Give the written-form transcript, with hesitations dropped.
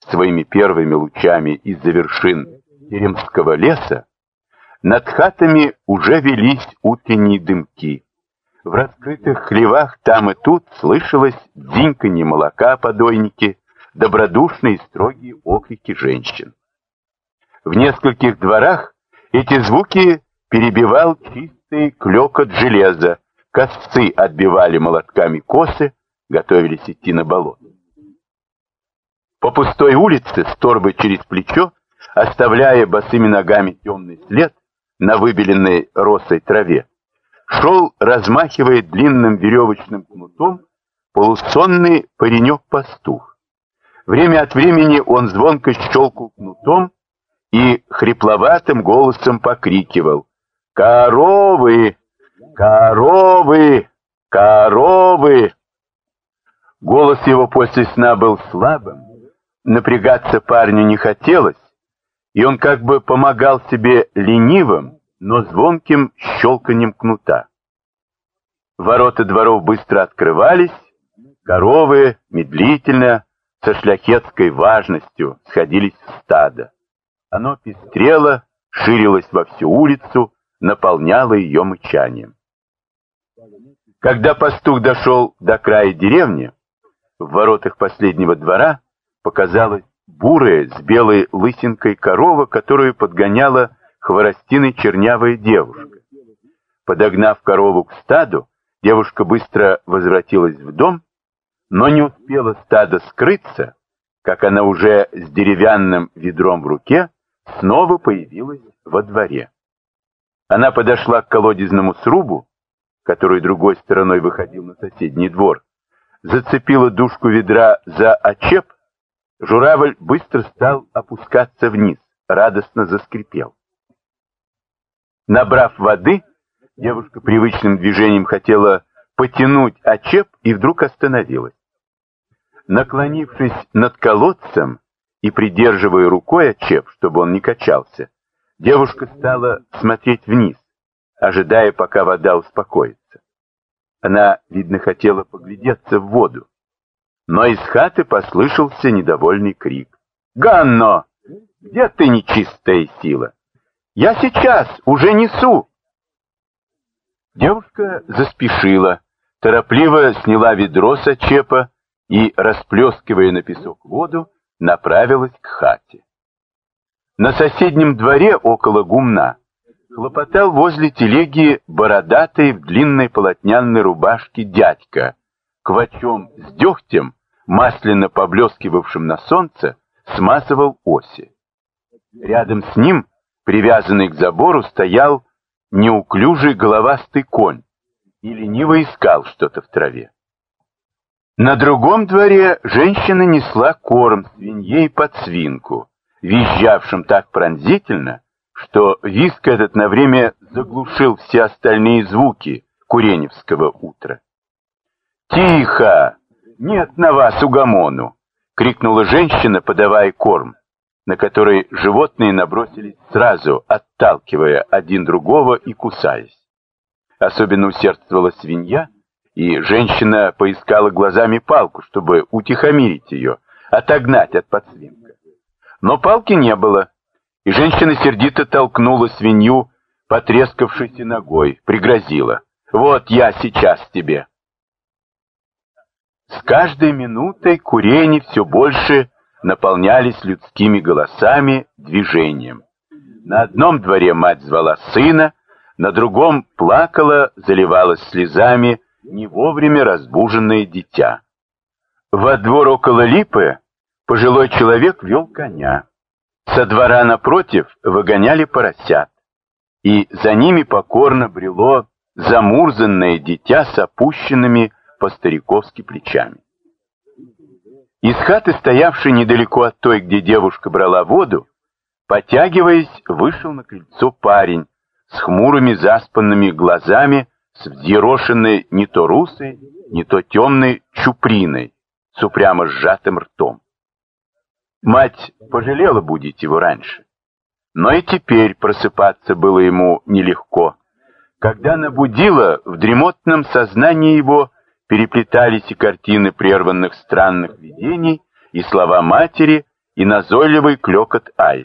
своими первыми лучами из-за вершин Теремского леса, над хатами уже велись утренние дымки. В раскрытых хлевах там и тут слышалось дзиньканье молока о подойнике, добродушные и строгие окрики женщин. В нескольких дворах эти звуки перебивал чистый клёкот железа, косцы отбивали молотками косы, готовились идти на болото. По пустой улице с торбой через плечо, оставляя босыми ногами темный след на выбеленной росой траве, шел, размахивая длинным веревочным кнутом, полусонный паренек-пастух. Время от времени он звонко щелкал кнутом и хрипловатым голосом покрикивал: «Коровы! Коровы! Коровы!» Голос его после сна был слабым, напрягаться парню не хотелось, и он как бы помогал себе ленивым, но звонким щелканьем кнута. Ворота дворов быстро открывались, коровы медлительно, со шляхетской важностью сходились в стадо. Оно пестрело, ширилось во всю улицу, наполняло ее мычанием. Когда пастух дошел до края деревни, в воротах последнего двора показалась бурая с белой лысинкой корова, которую подгоняла хворостиной чернявая девушка. Подогнав корову к стаду, девушка быстро возвратилась в дом, но не успела стадо скрыться, как она уже с деревянным ведром в руке снова появилась во дворе. Она подошла к колодезному срубу, который другой стороной выходил на соседний двор, зацепила дужку ведра за очеп, журавль быстро стал опускаться вниз, радостно заскрипел. Набрав воды, девушка привычным движением хотела потянуть очеп и вдруг остановилась. Наклонившись над колодцем и придерживая рукой очеп, чтобы он не качался, девушка стала смотреть вниз, ожидая, пока вода успокоится. Она, видно, хотела поглядеться в воду, но из хаты послышался недовольный крик: «Ганно! Где ты, нечистая сила? Я сейчас уже несу!» Девушка заспешила, торопливо сняла ведро с очепа и, расплескивая на песок воду, направилась к хате. На соседнем дворе около гумна хлопотал возле телеги бородатый в длинной полотняной рубашке дядька, квачом с дегтем, масляно поблескивавшим на солнце, смазывал оси. Рядом с ним, привязанный к забору, стоял неуклюжий головастый конь и лениво искал что-то в траве. На другом дворе женщина несла корм свинье и подсвинку, визжавшим так пронзительно, что визг этот на время заглушил все остальные звуки куреневского утра. «Тихо! Нет на вас угомону!» — крикнула женщина, подавая корм, на который животные набросились сразу, отталкивая один другого и кусаясь. Особенно усердствовала свинья, и женщина поискала глазами палку, чтобы утихомирить ее, отогнать от подсвинка. Но палки не было, и женщина сердито толкнула свинью потрескавшейся ногой, пригрозила: «Вот я сейчас тебе». С каждой минутой курени все больше наполнялись людскими голосами, движением. На одном дворе мать звала сына, на другом плакала, заливалась слезами не вовремя разбуженное дитя. Во двор около липы пожилой человек вел коня. Со двора напротив выгоняли поросят, и за ними покорно брело замурзанное дитя с опущенными по-стариковски плечами. Из хаты, стоявшей недалеко от той, где девушка брала воду, потягиваясь, вышел на крыльцо парень с хмурыми заспанными глазами, с взъерошенной не то русой, не то темной чуприной, с упрямо сжатым ртом. Мать пожалела будить его раньше, но и теперь просыпаться было ему нелегко. Когда она будила, в дремотном сознании его переплетались и картины прерванных странных видений, и слова матери, и назойливый клёкот аиста.